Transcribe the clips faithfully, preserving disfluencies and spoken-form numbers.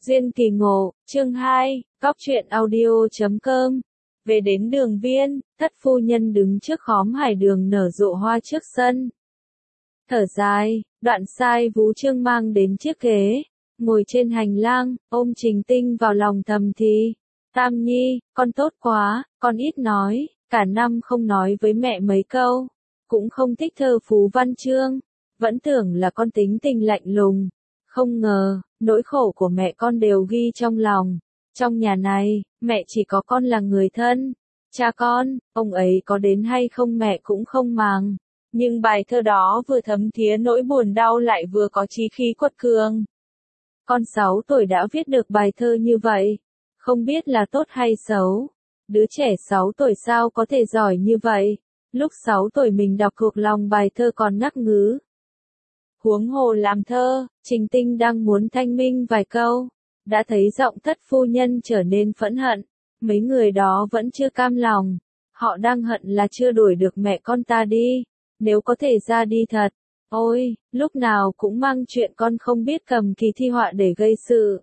Duyên kỳ ngộ, chương hai, góc truyện audio.com. Về đến đường viên, thất phu nhân đứng trước khóm hải đường nở rộ hoa trước sân. Thở dài, đoạn sai Vũ Trương mang đến chiếc ghế, ngồi trên hành lang, ôm Trình Tinh vào lòng thầm thì. Tam Nhi, con tốt quá, con ít nói, cả năm không nói với mẹ mấy câu, cũng không thích thơ phú văn chương, vẫn tưởng là con tính tình lạnh lùng. Không ngờ, nỗi khổ của mẹ con đều ghi trong lòng. Trong nhà này, mẹ chỉ có con là người thân. Cha con, ông ấy có đến hay không mẹ cũng không màng. Nhưng bài thơ đó vừa thấm thía nỗi buồn đau lại vừa có chí khí quật cường. Con sáu tuổi đã viết được bài thơ như vậy. Không biết là tốt hay xấu. Đứa trẻ sáu tuổi sao có thể giỏi như vậy. Lúc sáu tuổi mình đọc thuộc lòng bài thơ còn ngắc ngứ. Huống hồ làm thơ, Trình Tinh đang muốn thanh minh vài câu, đã thấy giọng thất phu nhân trở nên phẫn hận, mấy người đó vẫn chưa cam lòng, họ đang hận là chưa đuổi được mẹ con ta đi, nếu có thể ra đi thật, ôi, lúc nào cũng mang chuyện con không biết cầm kỳ thi họa để gây sự.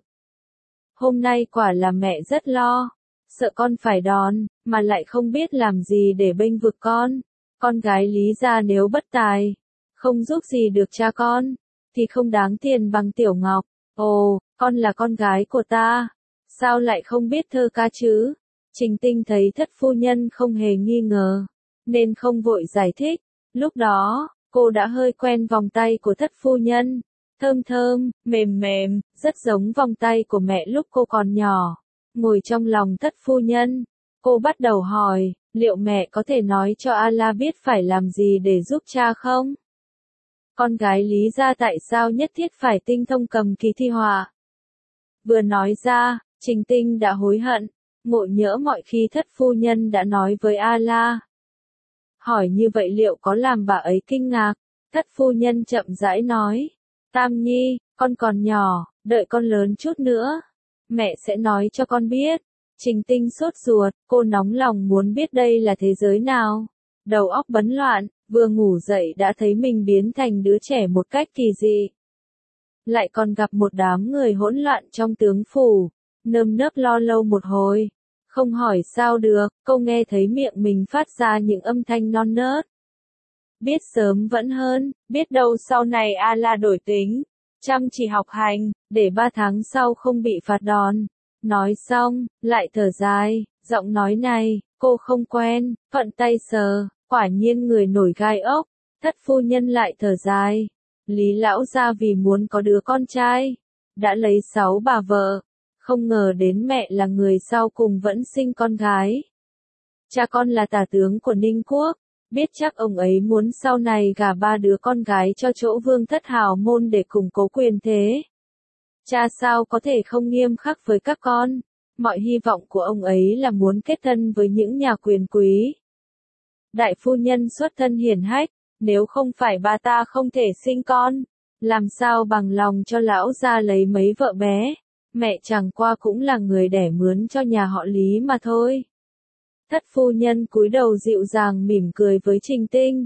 Hôm nay quả là mẹ rất lo, sợ con phải đòn, mà lại không biết làm gì để bênh vực con, con gái Lý gia nếu bất tài. Không giúp gì được cha con, thì không đáng tiền bằng Tiểu Ngọc. Ồ, con là con gái của ta, sao lại không biết thơ ca chứ? Trình Tinh thấy thất phu nhân không hề nghi ngờ, nên không vội giải thích. Lúc đó, cô đã hơi quen vòng tay của thất phu nhân, thơm thơm, mềm mềm, rất giống vòng tay của mẹ lúc cô còn nhỏ. Ngồi trong lòng thất phu nhân, cô bắt đầu hỏi, liệu mẹ có thể nói cho A-la biết phải làm gì để giúp cha không? Con gái Lý gia tại sao nhất thiết phải tinh thông cầm kỳ thi họa? Vừa nói ra, Trình Tinh đã hối hận, ngộ nhỡ mọi khi thất phu nhân đã nói với A-la. Hỏi như vậy liệu có làm bà ấy kinh ngạc? Thất phu nhân chậm rãi nói, Tam Nhi, con còn nhỏ, đợi con lớn chút nữa, mẹ sẽ nói cho con biết. Trình Tinh sốt ruột, cô nóng lòng muốn biết đây là thế giới nào. Đầu óc bấn loạn, vừa ngủ dậy đã thấy mình biến thành đứa trẻ một cách kỳ dị. Lại còn gặp một đám người hỗn loạn trong tướng phủ, nơm nớp lo lâu một hồi. Không hỏi sao được, cô nghe thấy miệng mình phát ra những âm thanh non nớt. Biết sớm vẫn hơn, biết đâu sau này A-la đổi tính, chăm chỉ học hành, để ba tháng sau không bị phạt đòn. Nói xong, lại thở dài, giọng nói này, cô không quen, thuận tay sờ. Quả nhiên người nổi gai ốc, thất phu nhân lại thở dài. Lý lão gia vì muốn có đứa con trai, đã lấy sáu bà vợ, không ngờ đến mẹ là người sau cùng vẫn sinh con gái. Cha con là tả tướng của Ninh Quốc, biết chắc ông ấy muốn sau này gả ba đứa con gái cho chỗ vương thất hào môn để củng cố quyền thế. Cha sao có thể không nghiêm khắc với các con, mọi hy vọng của ông ấy là muốn kết thân với những nhà quyền quý. Đại phu nhân xuất thân hiển hách, nếu không phải bà ta không thể sinh con, làm sao bằng lòng cho lão gia lấy mấy vợ bé, mẹ chẳng qua cũng là người đẻ mướn cho nhà họ Lý mà thôi. Thất phu nhân cúi đầu dịu dàng mỉm cười với Trình Tinh.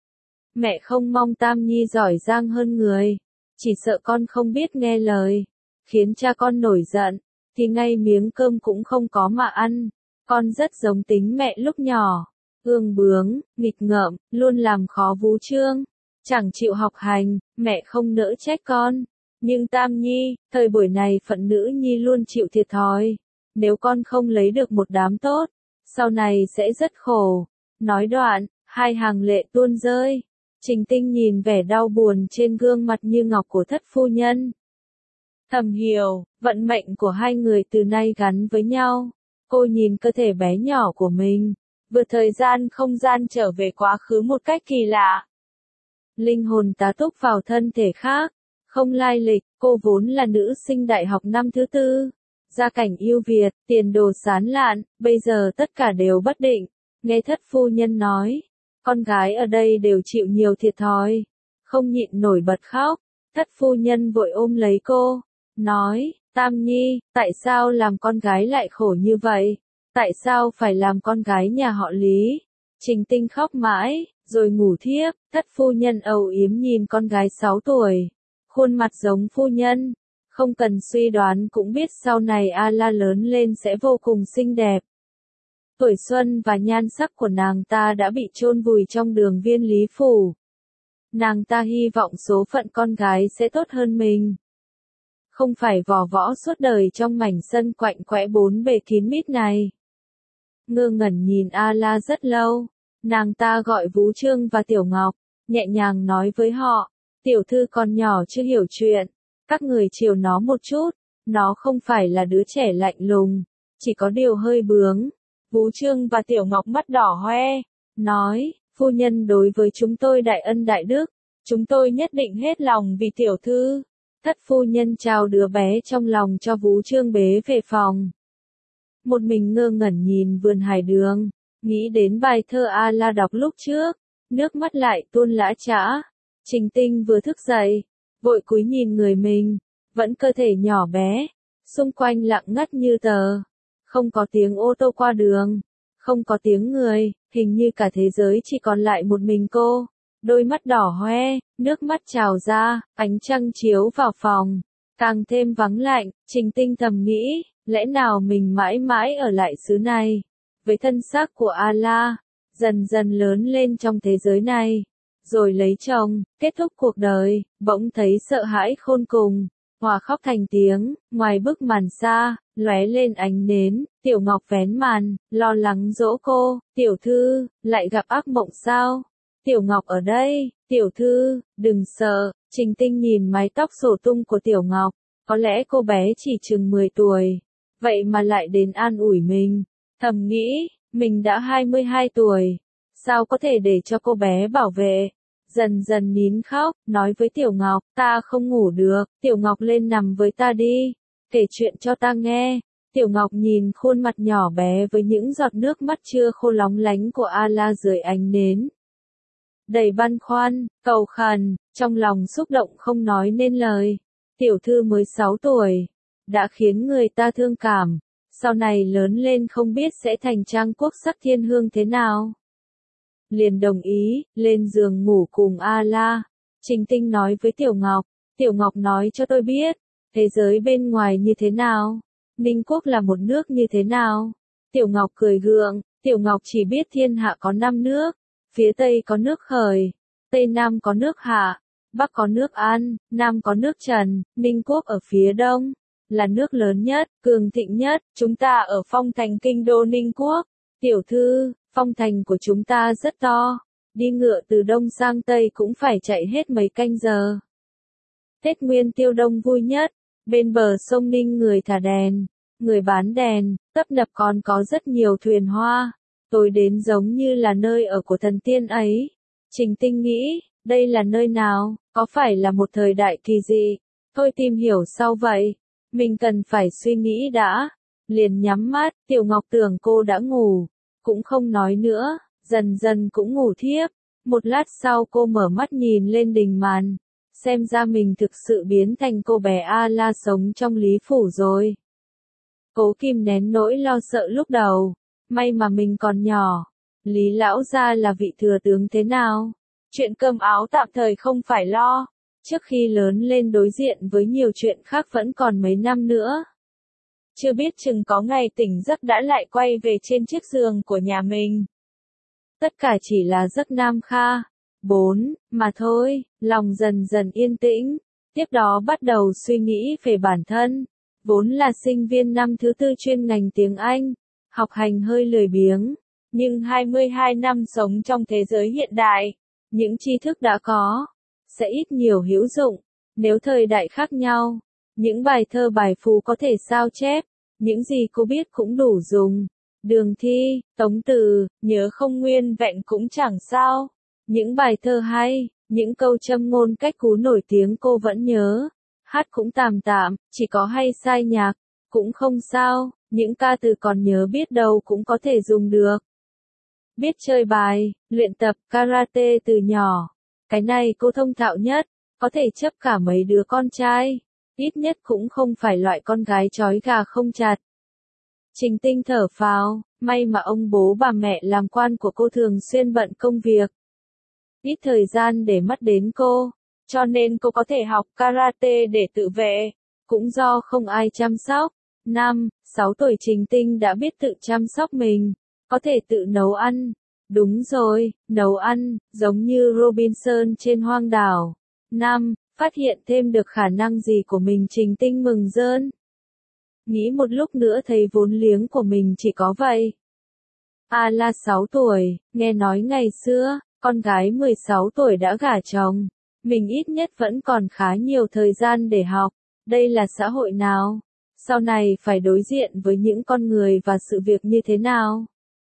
Mẹ không mong Tam Nhi giỏi giang hơn người, chỉ sợ con không biết nghe lời, khiến cha con nổi giận, thì ngay miếng cơm cũng không có mà ăn, con rất giống tính mẹ lúc nhỏ. Ương bướng, nghịch ngợm, luôn làm khó Vũ Trương, chẳng chịu học hành, mẹ không nỡ trách con. Nhưng Tam Nhi, thời buổi này phận nữ nhi luôn chịu thiệt thòi. Nếu con không lấy được một đám tốt, sau này sẽ rất khổ. Nói đoạn, hai hàng lệ tuôn rơi. Trình Tinh nhìn vẻ đau buồn trên gương mặt như ngọc của thất phu nhân. Thầm hiểu, vận mệnh của hai người từ nay gắn với nhau. Cô nhìn cơ thể bé nhỏ của mình. Vượt thời gian không gian trở về quá khứ một cách kỳ lạ. Linh hồn tá túc vào thân thể khác, không lai lịch, cô vốn là nữ sinh đại học năm thứ tư. Gia cảnh ưu việt, tiền đồ sán lạn, bây giờ tất cả đều bất định. Nghe thất phu nhân nói, con gái ở đây đều chịu nhiều thiệt thòi. Không nhịn nổi bật khóc, thất phu nhân vội ôm lấy cô, nói, Tam Nhi, tại sao làm con gái lại khổ như vậy? Tại sao phải làm con gái nhà họ Lý? Trình Tinh khóc mãi, rồi ngủ thiếp, thất phu nhân âu yếm nhìn con gái sáu tuổi. Khuôn mặt giống phu nhân, Không cần suy đoán cũng biết sau này A-la lớn lên sẽ vô cùng xinh đẹp. Tuổi xuân và nhan sắc của nàng ta đã bị chôn vùi trong đường viên lý phủ. Nàng ta hy vọng số phận con gái sẽ tốt hơn mình. Không phải vò võ suốt đời trong mảnh sân quạnh quẽ bốn bề kín mít này. Ngơ ngẩn nhìn A-la rất lâu, nàng ta gọi Vũ Trương và Tiểu Ngọc, nhẹ nhàng nói với họ, tiểu thư còn nhỏ chưa hiểu chuyện, các người chiều nó một chút, nó không phải là đứa trẻ lạnh lùng, chỉ có điều hơi bướng. Vũ Trương và Tiểu Ngọc mắt đỏ hoe, nói, phu nhân đối với chúng tôi đại ân đại đức, chúng tôi nhất định hết lòng vì tiểu thư. Thất phu nhân trao đứa bé trong lòng cho Vũ Trương bế về phòng. Một mình ngơ ngẩn nhìn vườn hải đường, nghĩ đến bài thơ A-la đọc lúc trước, nước mắt lại tuôn lã chã. Trình Tinh vừa thức dậy, vội cúi nhìn người mình, vẫn cơ thể nhỏ bé, xung quanh lặng ngắt như tờ. Không có tiếng ô tô qua đường, không có tiếng người, hình như cả thế giới chỉ còn lại một mình cô. Đôi mắt đỏ hoe, nước mắt trào ra, ánh trăng chiếu vào phòng, càng thêm vắng lạnh. Trình Tinh thầm nghĩ, lẽ nào mình mãi mãi ở lại xứ này, với thân xác của A-la, dần dần lớn lên trong thế giới này, rồi lấy chồng, kết thúc cuộc đời, bỗng thấy sợ hãi khôn cùng, hòa khóc thành tiếng. Ngoài bức màn xa, lóe lên ánh nến. Tiểu Ngọc vén màn, lo lắng dỗ cô, tiểu thư, lại gặp ác mộng sao? Tiểu Ngọc ở đây, tiểu thư, đừng sợ. Trình Tinh nhìn mái tóc xổ tung của Tiểu Ngọc, có lẽ cô bé chỉ chừng mười tuổi, vậy mà lại đến an ủi mình. Thầm nghĩ, mình đã hai mươi hai tuổi, sao có thể để cho cô bé bảo vệ. Dần dần nín khóc, nói với Tiểu Ngọc, ta không ngủ được, Tiểu Ngọc lên nằm với ta đi, kể chuyện cho ta nghe. Tiểu Ngọc nhìn khuôn mặt nhỏ bé với những giọt nước mắt chưa khô lóng lánh của A-la dưới ánh nến. Đầy băn khoăn, cầu khẩn, trong lòng xúc động không nói nên lời. Tiểu thư mới sáu tuổi, đã khiến người ta thương cảm, sau này lớn lên không biết sẽ thành trang quốc sắc thiên hương thế nào. Liền đồng ý, lên giường ngủ cùng A-la. Trình Tinh nói với Tiểu Ngọc, Tiểu Ngọc nói cho tôi biết, thế giới bên ngoài như thế nào, Ninh Quốc là một nước như thế nào. Tiểu Ngọc cười gượng, Tiểu Ngọc chỉ biết thiên hạ có năm nước, phía Tây có nước Khởi, Tây Nam có nước Hạ, Bắc có nước An, Nam có nước Trần, Ninh Quốc ở phía Đông, là nước lớn nhất, cường thịnh nhất, chúng ta ở phong thành kinh đô Ninh Quốc. Tiểu thư, phong thành của chúng ta rất to, đi ngựa từ Đông sang Tây cũng phải chạy hết mấy canh giờ. Tết Nguyên Tiêu Đông vui nhất, bên bờ sông Ninh người thả đèn, người bán đèn, tấp nập còn có rất nhiều thuyền hoa, tối đến giống như là nơi ở của thần tiên ấy. Trình Tinh nghĩ, đây là nơi nào, có phải là một thời đại kỳ dị, thôi tìm hiểu sau vậy, mình cần phải suy nghĩ đã. Liền nhắm mắt, Tiểu Ngọc tưởng cô đã ngủ, cũng không nói nữa, dần dần cũng ngủ thiếp. Một lát sau cô mở mắt nhìn lên đình màn, xem ra mình thực sự biến thành cô bé A-la sống trong Lý Phủ rồi. Cố kìm nén nỗi lo sợ lúc đầu, may mà mình còn nhỏ. Lý lão gia là vị thừa tướng thế nào? Chuyện cơm áo tạm thời không phải lo, trước khi lớn lên đối diện với nhiều chuyện khác vẫn còn mấy năm nữa. Chưa biết chừng có ngày tỉnh giấc đã lại quay về trên chiếc giường của nhà mình. Tất cả chỉ là giấc nam kha, bốn, mà thôi. Lòng dần dần yên tĩnh, tiếp đó bắt đầu suy nghĩ về bản thân. Vốn là sinh viên năm thứ tư chuyên ngành tiếng Anh, học hành hơi lười biếng, nhưng hai mươi hai năm sống trong thế giới hiện đại, những tri thức đã có, sẽ ít nhiều hữu dụng. Nếu thời đại khác nhau, những bài thơ bài phú có thể sao chép, những gì cô biết cũng đủ dùng. Đường thi, tống từ, nhớ không nguyên vẹn cũng chẳng sao. Những bài thơ hay, những câu châm ngôn cách cú nổi tiếng cô vẫn nhớ. Hát cũng tạm tạm, chỉ có hay sai nhạc, cũng không sao, những ca từ còn nhớ biết đâu cũng có thể dùng được. Biết chơi bài, luyện tập karate từ nhỏ, cái này cô thông thạo nhất, có thể chấp cả mấy đứa con trai, ít nhất cũng không phải loại con gái trói gà không chặt. Trình Tinh thở phào, may mà ông bố bà mẹ làm quan của cô thường xuyên bận công việc, ít thời gian để mắt đến cô, cho nên cô có thể học karate để tự vệ. cũng do không ai chăm sóc. Năm, sáu tuổi Trình Tinh đã biết tự chăm sóc mình, có thể tự nấu ăn. Đúng rồi, nấu ăn, giống như Robinson trên hoang đảo. Năm, phát hiện thêm được khả năng gì của mình Trình Tinh mừng rơn. Nghĩ một lúc nữa thấy vốn liếng của mình chỉ có vậy. A La sáu tuổi, nghe nói ngày xưa, con gái mười sáu tuổi đã gả chồng. Mình ít nhất vẫn còn khá nhiều thời gian để học. Đây là xã hội nào? Sau này phải đối diện với những con người và sự việc như thế nào?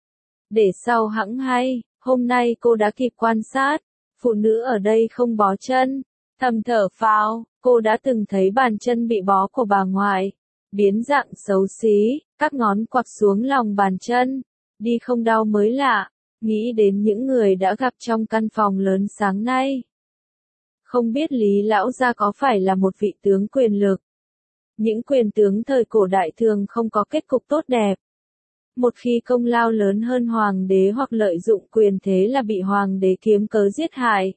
Để sau hẵng hay, hôm nay cô đã kịp quan sát. Phụ nữ ở đây không bó chân. Thầm thở phào, cô đã từng thấy bàn chân bị bó của bà ngoại. Biến dạng xấu xí, các ngón quặc xuống lòng bàn chân. Đi không đau mới lạ. Nghĩ đến những người đã gặp trong căn phòng lớn sáng nay. Không biết Lý Lão Gia có phải là một vị tướng quyền lực. Những quyền tướng thời cổ đại thường không có kết cục tốt đẹp. Một khi công lao lớn hơn hoàng đế hoặc lợi dụng quyền thế là bị hoàng đế kiếm cớ giết hại.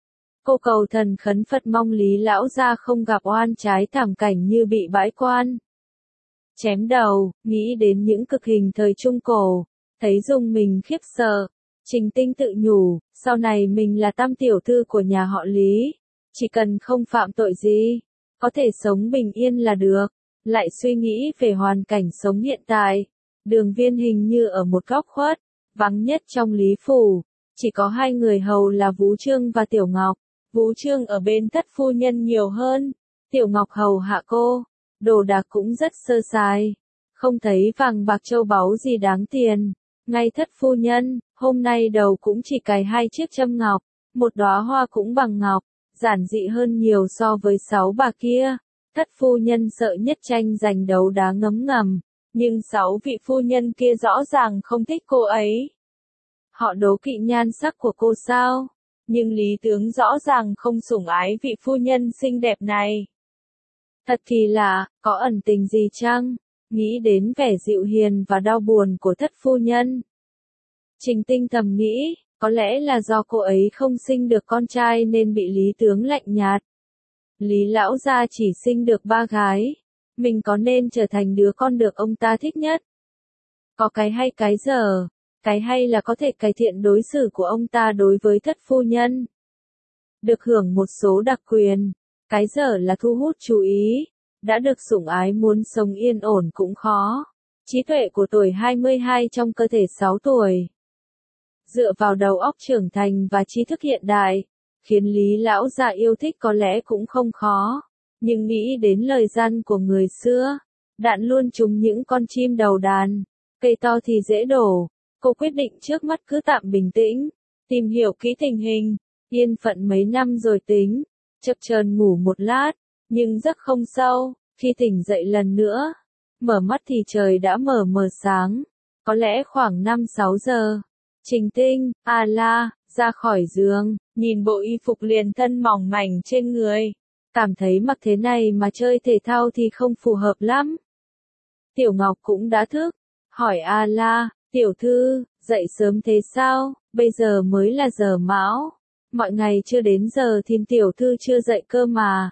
Cô cầu thần khấn Phật mong Lý Lão Gia không gặp oan trái thảm cảnh như bị bãi quan. Chém đầu, nghĩ đến những cực hình thời Trung Cổ, thấy dùng mình khiếp sợ. Trình Tinh tự nhủ, sau này mình là tam tiểu thư của nhà họ Lý. Chỉ cần không phạm tội gì, có thể sống bình yên là được. Lại suy nghĩ về hoàn cảnh sống hiện tại. Đường Viên hình như ở một góc khuất, vắng nhất trong Lý Phủ. Chỉ có hai người hầu là Vũ Trương và Tiểu Ngọc. Vũ Trương ở bên thất phu nhân nhiều hơn. Tiểu Ngọc hầu hạ cô. Đồ đạc cũng rất sơ sài. Không thấy vàng bạc châu báu gì đáng tiền. Ngay thất phu nhân, hôm nay đầu cũng chỉ cài hai chiếc châm ngọc. Một đóa hoa cũng bằng ngọc. Giản dị hơn nhiều so với sáu bà kia. Thất phu nhân sợ nhất tranh giành đấu đá ngấm ngầm. Nhưng sáu vị phu nhân kia rõ ràng không thích cô ấy. Họ đố kỵ nhan sắc của cô sao? Nhưng Lý tướng rõ ràng không sủng ái vị phu nhân xinh đẹp này. Thật kỳ lạ, có ẩn tình gì chăng? Nghĩ đến vẻ dịu hiền và đau buồn của thất phu nhân. Trình Tinh thầm nghĩ, có lẽ là do cô ấy không sinh được con trai nên bị Lý tướng lạnh nhạt. Lý Lão Gia chỉ sinh được ba gái. Mình có nên trở thành đứa con được ông ta thích nhất? Có cái hay cái dở. Cái hay là có thể cải thiện đối xử của ông ta đối với thất phu nhân. Được hưởng một số đặc quyền. Cái dở là thu hút chú ý. Đã được sủng ái muốn sống yên ổn cũng khó. Trí tuệ của tuổi hai mươi hai trong cơ thể sáu tuổi. Dựa vào đầu óc trưởng thành và trí thức hiện đại. Khiến Lý Lão Gia yêu thích có lẽ cũng không khó. Nhưng nghĩ đến lời gian của người xưa. Đạn luôn trúng những con chim đầu đàn. Cây to thì dễ đổ. Cô quyết định trước mắt cứ tạm bình tĩnh. Tìm hiểu kỹ tình hình. Yên phận mấy năm rồi tính. Chập chờn ngủ một lát. Nhưng giấc không sâu. Khi tỉnh dậy lần nữa. Mở mắt thì trời đã mờ mờ sáng. Có lẽ khoảng năm sáu giờ. Trình Tinh, A La, ra khỏi giường. Nhìn bộ y phục liền thân mỏng mảnh trên người. Cảm thấy mặc thế này mà chơi thể thao thì không phù hợp lắm. Tiểu Ngọc cũng đã thức. Hỏi A La, tiểu thư, dậy sớm thế sao, bây giờ mới là giờ mão. Mọi ngày chưa đến giờ thì tiểu thư chưa dậy cơ mà.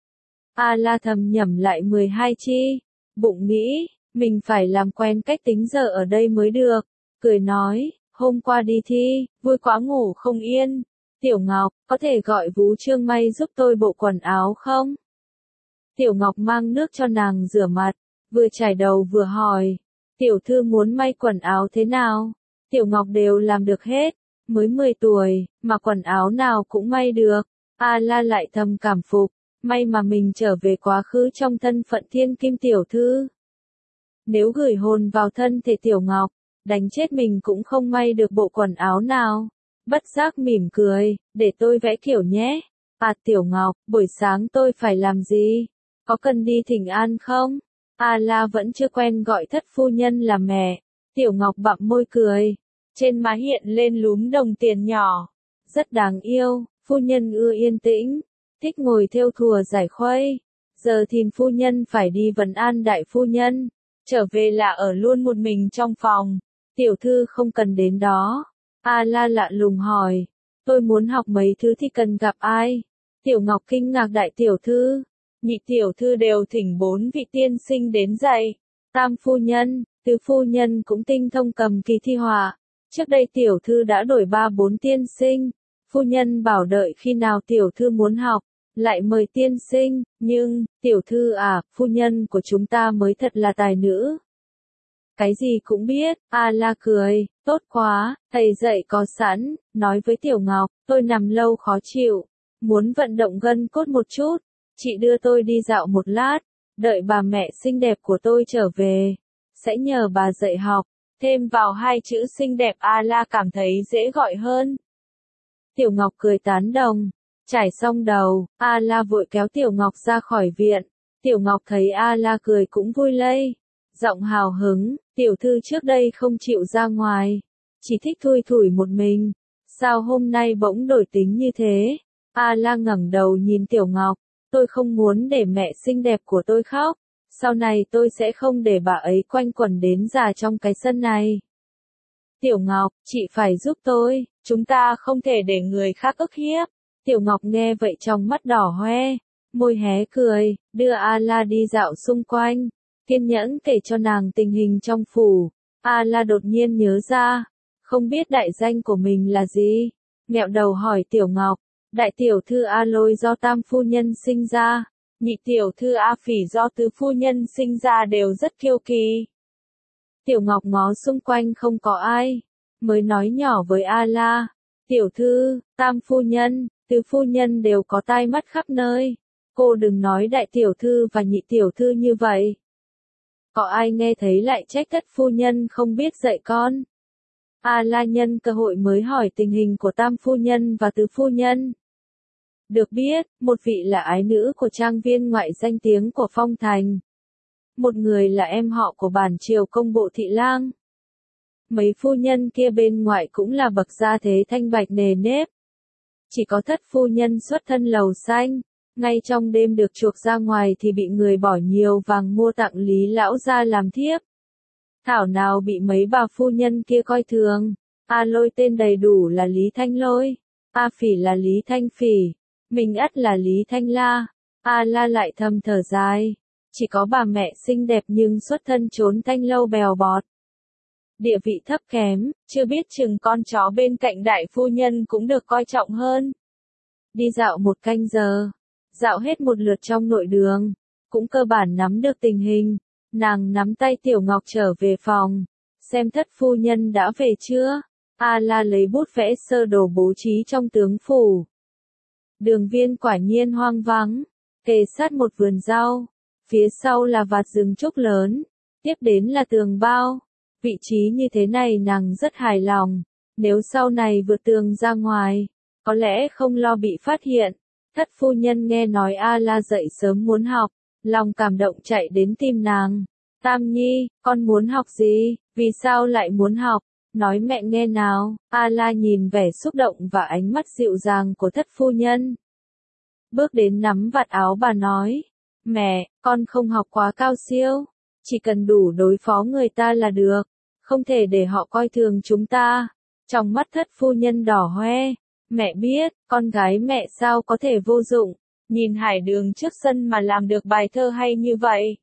A La thầm nhẩm lại mười hai chi. Bụng nghĩ, mình phải làm quen cách tính giờ ở đây mới được. Cười nói, hôm qua đi thi, vui quá ngủ không yên. Tiểu Ngọc, có thể gọi Vũ Trương may giúp tôi bộ quần áo không? Tiểu Ngọc mang nước cho nàng rửa mặt, vừa chải đầu vừa hỏi. Tiểu thư muốn may quần áo thế nào? Tiểu Ngọc đều làm được hết, mới mười tuổi, mà quần áo nào cũng may được. A La lại thầm cảm phục, may mà mình trở về quá khứ trong thân phận thiên kim tiểu thư. Nếu gửi hồn vào thân thể Tiểu Ngọc, đánh chết mình cũng không may được bộ quần áo nào. Bất giác mỉm cười, để tôi vẽ kiểu nhé. À Tiểu Ngọc, buổi sáng tôi phải làm gì? Có cần đi thỉnh an không? A La vẫn chưa quen gọi thất phu nhân là mẹ. Tiểu Ngọc bặm môi cười. Trên má hiện lên lúm đồng tiền nhỏ. Rất đáng yêu, phu nhân ưa yên tĩnh. Thích ngồi thêu thùa giải khuây. Giờ thì phu nhân phải đi vấn an đại phu nhân. Trở về là ở luôn một mình trong phòng. Tiểu thư không cần đến đó. A La lạ lùng hỏi. Tôi muốn học mấy thứ thì cần gặp ai? Tiểu Ngọc kinh ngạc đại tiểu thư. nhị tiểu thư đều thỉnh bốn vị tiên sinh đến dạy. Tam phu nhân, tứ phu nhân cũng tinh thông cầm kỳ thi họa. Trước đây tiểu thư đã đổi ba bốn tiên sinh. Phu nhân bảo đợi khi nào tiểu thư muốn học, lại mời tiên sinh, nhưng, tiểu thư à, phu nhân của chúng ta mới thật là tài nữ. Cái gì cũng biết, A La cười, tốt quá, thầy dạy có sẵn, nói với Tiểu Ngọc, tôi nằm lâu khó chịu, muốn vận động gân cốt một chút, chị đưa tôi đi dạo một lát, đợi bà mẹ xinh đẹp của tôi trở về, sẽ nhờ bà dạy học, thêm vào hai chữ xinh đẹp A La cảm thấy dễ gọi hơn. Tiểu Ngọc cười tán đồng, trải xong đầu, A La vội kéo Tiểu Ngọc ra khỏi viện, Tiểu Ngọc thấy A La cười cũng vui lây. Giọng hào hứng, tiểu thư trước đây không chịu ra ngoài, chỉ thích thui thủi một mình, sao hôm nay bỗng đổi tính như thế? A La ngẩng đầu nhìn Tiểu Ngọc, tôi không muốn để mẹ xinh đẹp của tôi khóc, sau này tôi sẽ không để bà ấy quanh quẩn đến già trong cái sân này. Tiểu Ngọc, chị phải giúp tôi, chúng ta không thể để người khác ức hiếp. Tiểu Ngọc nghe vậy trong mắt đỏ hoe, môi hé cười, đưa A La đi dạo xung quanh. Kiên nhẫn kể cho nàng tình hình trong phủ, A La đột nhiên nhớ ra, không biết đại danh của mình là gì, nghẹo đầu hỏi Tiểu Ngọc, đại tiểu thư A Lôi do tam phu nhân sinh ra, nhị tiểu thư A Phỉ do tứ phu nhân sinh ra đều rất kiêu kỳ. Tiểu Ngọc ngó xung quanh không có ai, mới nói nhỏ với A La, tiểu thư, tam phu nhân, tứ phu nhân đều có tai mắt khắp nơi, cô đừng nói đại tiểu thư và nhị tiểu thư như vậy. Có ai nghe thấy lại trách thất phu nhân không biết dạy con. A La nhân cơ hội mới hỏi tình hình của tam phu nhân và tứ phu nhân. Được biết, một vị là ái nữ của trang viên ngoại danh tiếng của Phong Thành. Một người là em họ của bản triều công bộ thị lang. Mấy phu nhân kia bên ngoại cũng là bậc gia thế thanh bạch nề nếp. Chỉ có thất phu nhân xuất thân lầu xanh. Ngay trong đêm được chuộc ra ngoài thì bị người bỏ nhiều vàng mua tặng Lý lão gia làm thiếp. Thảo nào bị mấy bà phu nhân kia coi thường. A Lôi tên đầy đủ là Lý Thanh Lôi, A Phỉ là Lý Thanh Phỉ, mình ắt là Lý Thanh La. A La lại thầm thở dài, chỉ có bà mẹ xinh đẹp nhưng xuất thân trốn thanh lâu bèo bọt. Địa vị thấp kém, chưa biết chừng con chó bên cạnh đại phu nhân cũng được coi trọng hơn. Đi dạo một canh giờ. Dạo hết một lượt trong nội đường, cũng cơ bản nắm được tình hình, nàng nắm tay Tiểu Ngọc trở về phòng, xem thất phu nhân đã về chưa, A La lấy bút vẽ sơ đồ bố trí trong tướng phủ. Đường viên quả nhiên hoang vắng, kề sát một vườn rau, phía sau là vạt rừng trúc lớn, tiếp đến là tường bao, vị trí như thế này nàng rất hài lòng, nếu sau này vượt tường ra ngoài, có lẽ không lo bị phát hiện. Thất phu nhân nghe nói A La dậy sớm muốn học, lòng cảm động chạy đến tìm nàng. Tam Nhi, con muốn học gì, vì sao lại muốn học, nói mẹ nghe nào. A La nhìn vẻ xúc động và ánh mắt dịu dàng của thất phu nhân. Bước đến nắm vạt áo bà nói, mẹ, con không học quá cao siêu, chỉ cần đủ đối phó người ta là được, không thể để họ coi thường chúng ta. Trong mắt thất phu nhân đỏ hoe. Mẹ biết, con gái mẹ sao có thể vô dụng, nhìn hải đường trước sân mà làm được bài thơ hay như vậy.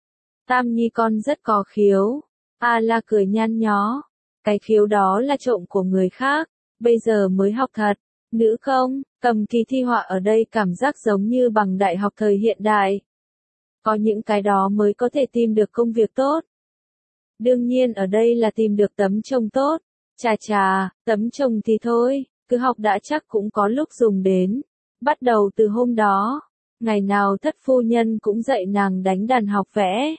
Tam Nhi con rất có khiếu. A La cười nhăn nhó. Cái khiếu đó là trộm của người khác, bây giờ mới học thật. Nữ công, cầm kỳ thi họa ở đây cảm giác giống như bằng đại học thời hiện đại. Có những cái đó mới có thể tìm được công việc tốt. Đương nhiên ở đây là tìm được tấm chồng tốt. Chà chà, tấm chồng thì thôi. Cứ học đã chắc cũng có lúc dùng đến. Bắt đầu từ hôm đó, ngày nào thất phu nhân cũng dạy nàng đánh đàn học vẽ.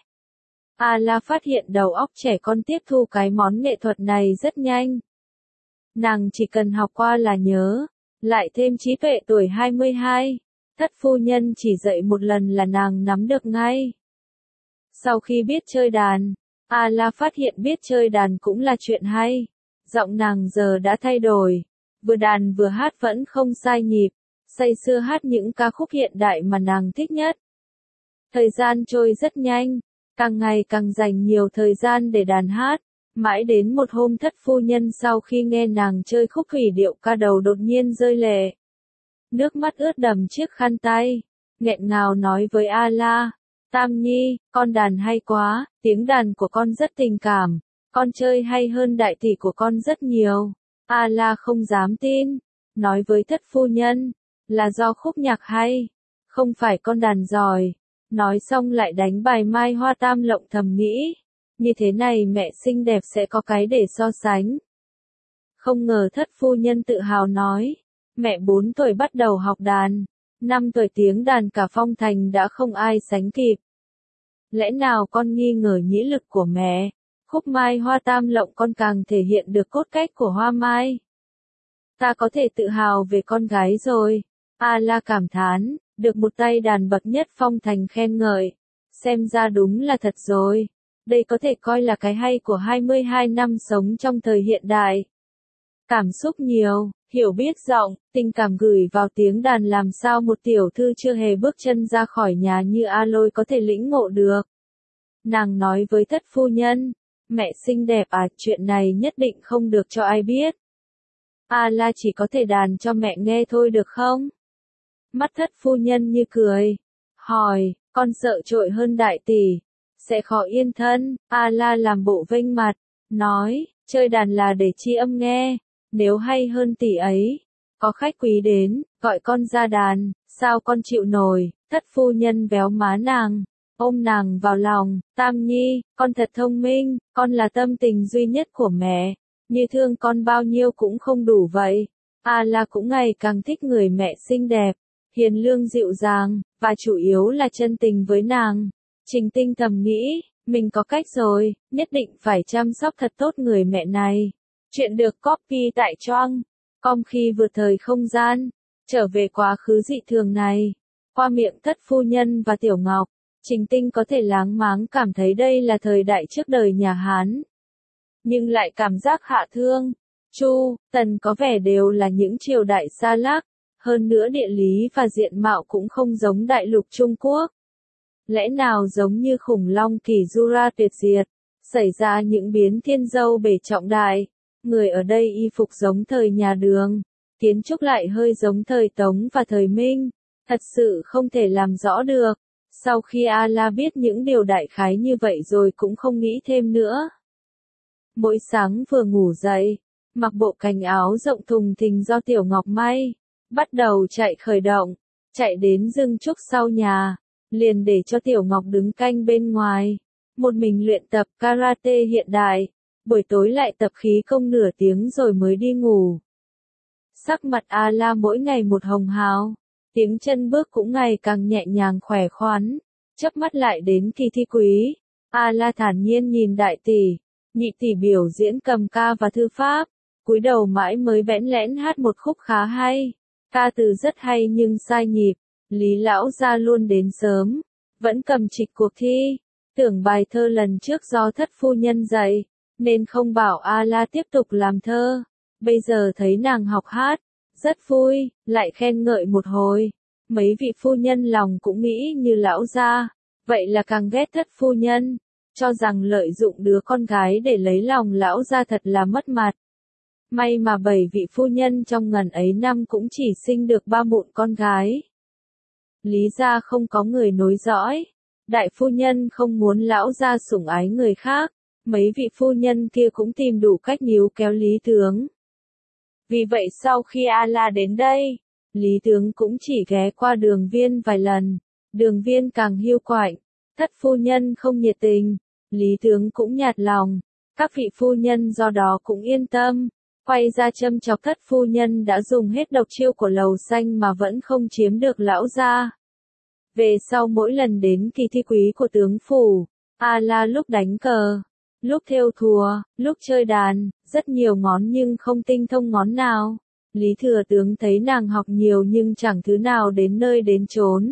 A La phát hiện đầu óc trẻ con tiếp thu cái món nghệ thuật này rất nhanh. Nàng chỉ cần học qua là nhớ, lại thêm trí tuệ tuổi hai mươi hai, thất phu nhân chỉ dạy một lần là nàng nắm được ngay. Sau khi biết chơi đàn, A La phát hiện biết chơi đàn cũng là chuyện hay. Giọng nàng giờ đã thay đổi. Vừa đàn vừa hát vẫn không sai nhịp, say sưa hát những ca khúc hiện đại mà nàng thích nhất. Thời gian trôi rất nhanh, càng ngày càng dành nhiều thời gian để đàn hát, mãi đến một hôm thất phu nhân sau khi nghe nàng chơi khúc thủy điệu ca đầu đột nhiên rơi lệ. Nước mắt ướt đầm chiếc khăn tay, nghẹn ngào nói với A-la, Tam Nhi, con đàn hay quá, tiếng đàn của con rất tình cảm, con chơi hay hơn đại tỷ của con rất nhiều. A-la không dám tin, nói với thất phu nhân, là do khúc nhạc hay, không phải con đàn giỏi. Nói xong lại đánh bài Mai Hoa Tam Lộng, thầm nghĩ, như thế này mẹ xinh đẹp sẽ có cái để so sánh. Không ngờ thất phu nhân tự hào nói, mẹ bốn tuổi bắt đầu học đàn, năm tuổi tiếng đàn cả Phong Thành đã không ai sánh kịp. Lẽ nào con nghi ngờ nhĩ lực của mẹ, khúc Mai Hoa Tam Lộng con càng thể hiện được cốt cách của Hoa Mai. Ta có thể tự hào về con gái rồi. A-la cảm thán, được một tay đàn bậc nhất Phong Thành khen ngợi. Xem ra đúng là thật rồi. Đây có thể coi là cái hay của hai mươi hai năm sống trong thời hiện đại. Cảm xúc nhiều, hiểu biết rộng, tình cảm gửi vào tiếng đàn làm sao một tiểu thư chưa hề bước chân ra khỏi nhà như A Lôi có thể lĩnh ngộ được. Nàng nói với thất phu nhân, mẹ xinh đẹp à, chuyện này nhất định không được cho ai biết. A-la chỉ có thể đàn cho mẹ nghe thôi được không? Mắt thất phu nhân như cười, hỏi, con sợ trội hơn đại tỷ, sẽ khó yên thân. A-la làm bộ vênh mặt, nói, chơi đàn là để tri âm nghe, nếu hay hơn tỷ ấy, có khách quý đến, gọi con ra đàn, sao con chịu nổi. Thất phu nhân véo má nàng, ôm nàng vào lòng, Tam Nhi, con thật thông minh, con là tâm tình duy nhất của mẹ, như thương con bao nhiêu cũng không đủ vậy. A-la cũng ngày càng thích người mẹ xinh đẹp, hiền lương dịu dàng, và chủ yếu là chân tình với nàng. Trình Tinh thầm nghĩ, mình có cách rồi, nhất định phải chăm sóc thật tốt người mẹ này. Chuyện được copy tại Choang com khi vượt thời không gian, trở về quá khứ dị thường này. Qua miệng thất phu nhân và Tiểu Ngọc, Trình Tinh có thể láng máng cảm thấy đây là thời đại trước đời nhà Hán. Nhưng lại cảm giác hạ thương. Chu, Tần có vẻ đều là những triều đại xa lắc, hơn nữa địa lý và diện mạo cũng không giống đại lục Trung Quốc. Lẽ nào giống như khủng long kỳ Jura tuyệt diệt, xảy ra những biến thiên dâu bể trọng đại, người ở đây y phục giống thời nhà Đường, kiến trúc lại hơi giống thời Tống và thời Minh, thật sự không thể làm rõ được. Sau khi A-la biết những điều đại khái như vậy rồi cũng không nghĩ thêm nữa. Mỗi sáng vừa ngủ dậy, mặc bộ cành áo rộng thùng thình do Tiểu Ngọc may, bắt đầu chạy khởi động, chạy đến rừng trúc sau nhà, liền để cho Tiểu Ngọc đứng canh bên ngoài, một mình luyện tập karate hiện đại, buổi tối lại tập khí công nửa tiếng rồi mới đi ngủ. Sắc mặt A-la mỗi ngày một hồng hào, tiếng chân bước cũng ngày càng nhẹ nhàng khỏe khoắn, chớp mắt lại đến kỳ thi quý. A-la thản nhiên nhìn đại tỷ, nhị tỷ biểu diễn cầm ca và thư pháp, cúi đầu mãi mới bẽn lẽn hát một khúc khá hay. Ca từ rất hay nhưng sai nhịp, Lý lão gia luôn đến sớm, vẫn cầm trịch cuộc thi, tưởng bài thơ lần trước do thất phu nhân dạy, nên không bảo A-la tiếp tục làm thơ. Bây giờ thấy nàng học hát, rất vui, lại khen ngợi một hồi. Mấy vị phu nhân lòng cũng nghĩ như lão gia, vậy là càng ghét thất phu nhân, cho rằng lợi dụng đứa con gái để lấy lòng lão gia thật là mất mặt. May mà bảy vị phu nhân trong ngần ấy năm cũng chỉ sinh được ba mụn con gái. Lý gia không có người nối dõi, đại phu nhân không muốn lão gia sủng ái người khác, mấy vị phu nhân kia cũng tìm đủ cách níu kéo Lý tướng. Vì vậy sau khi A-la đến đây, Lý tướng cũng chỉ ghé qua Đường Viên vài lần, Đường Viên càng hiu quạnh, thất phu nhân không nhiệt tình, Lý tướng cũng nhạt lòng, các vị phu nhân do đó cũng yên tâm. Quay ra châm chọc thất phu nhân đã dùng hết độc chiêu của lầu xanh mà vẫn không chiếm được lão gia. Về sau mỗi lần đến kỳ thi quý của tướng phủ, A-la lúc đánh cờ, lúc thêu thùa, lúc chơi đàn, rất nhiều ngón nhưng không tinh thông ngón nào. Lý thừa tướng thấy nàng học nhiều nhưng chẳng thứ nào đến nơi đến chốn.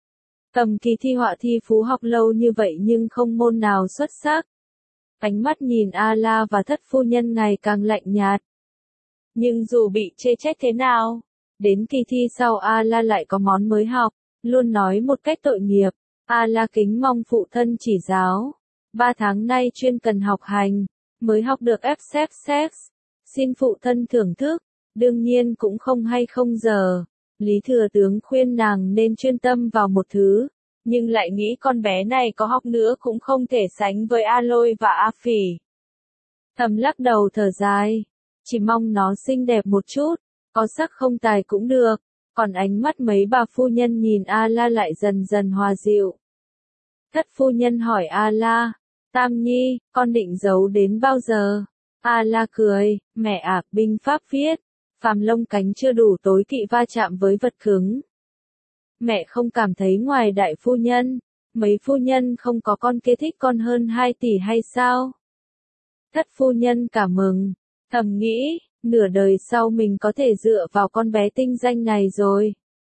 Cầm kỳ thi họa thi phú học lâu như vậy nhưng không môn nào xuất sắc. Ánh mắt nhìn A-la và thất phu nhân ngày càng lạnh nhạt. Nhưng dù bị chê trách thế nào, đến kỳ thi sau A-la lại có món mới học, luôn nói một cách tội nghiệp. A-la kính mong phụ thân chỉ giáo. Ba tháng nay chuyên cần học hành, mới học được ép xếp sex. Xin phụ thân thưởng thức, đương nhiên cũng không hay không giờ. Lý Thừa Tướng khuyên nàng nên chuyên tâm vào một thứ, nhưng lại nghĩ con bé này có học nữa cũng không thể sánh với A Lôi và A Phỉ. Thầm lắc đầu thở dài, chỉ mong nó xinh đẹp một chút, có sắc không tài cũng được, còn ánh mắt mấy bà phu nhân nhìn A La lại dần dần hòa dịu. Thất phu nhân hỏi A La, Tam Nhi, con định giấu đến bao giờ? A La cười, mẹ ạ, binh pháp viết, phàm lông cánh chưa đủ tối kỵ va chạm với vật cứng. Mẹ không cảm thấy ngoài đại phu nhân, mấy phu nhân không có con kia thích con hơn hai tỷ hay sao? Thất phu nhân cảm mừng, thầm nghĩ, nửa đời sau mình có thể dựa vào con bé tinh danh này rồi.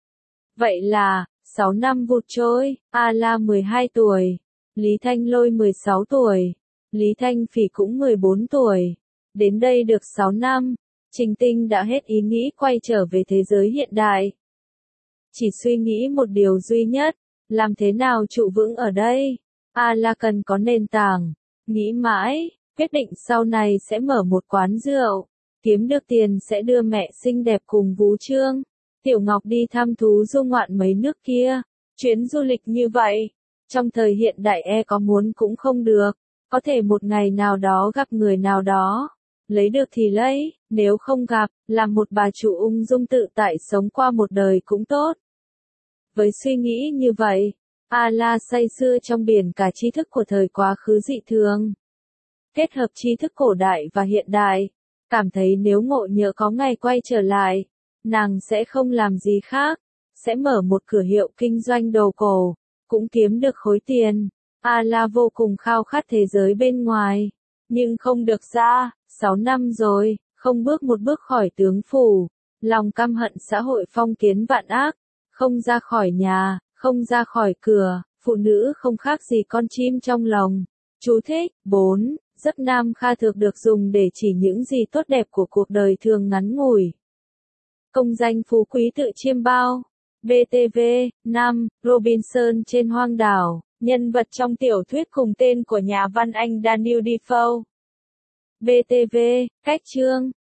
Vậy là, sáu năm vụt trôi, A La mười hai tuổi, Lý Thanh Lôi mười sáu tuổi, Lý Thanh Phỉ cũng mười bốn tuổi. Đến đây được sáu năm, Trình Tinh đã hết ý nghĩ quay trở về thế giới hiện đại. Chỉ suy nghĩ một điều duy nhất, làm thế nào trụ vững ở đây? A La cần có nền tảng, nghĩ mãi, quyết định sau này sẽ mở một quán rượu, kiếm được tiền sẽ đưa mẹ xinh đẹp cùng Vũ Trương, Tiểu Ngọc đi thăm thú du ngoạn mấy nước kia. Chuyến du lịch như vậy, trong thời hiện đại e có muốn cũng không được, có thể một ngày nào đó gặp người nào đó, lấy được thì lấy, nếu không gặp, làm một bà chủ ung dung tự tại sống qua một đời cũng tốt. Với suy nghĩ như vậy, A La say sưa trong biển cả tri thức của thời quá khứ dị thường. Kết hợp tri thức cổ đại và hiện đại, cảm thấy nếu ngộ nhỡ có ngày quay trở lại, nàng sẽ không làm gì khác, sẽ mở một cửa hiệu kinh doanh đồ cổ, cũng kiếm được khối tiền. A La vô cùng khao khát thế giới bên ngoài, nhưng không được ra, sáu năm rồi, không bước một bước khỏi tướng phủ, lòng căm hận xã hội phong kiến vạn ác, không ra khỏi nhà, không ra khỏi cửa, phụ nữ không khác gì con chim trong lồng. Chú thích, bốn. Giấc nam kha thược được dùng để chỉ những gì tốt đẹp của cuộc đời thường ngắn ngủi. Công danh phú quý tự chiêm bao. bê tê vê, năm. Robinson trên hoang đảo, nhân vật trong tiểu thuyết cùng tên của nhà văn Anh Daniel Defoe. bê tê vê, cách chương.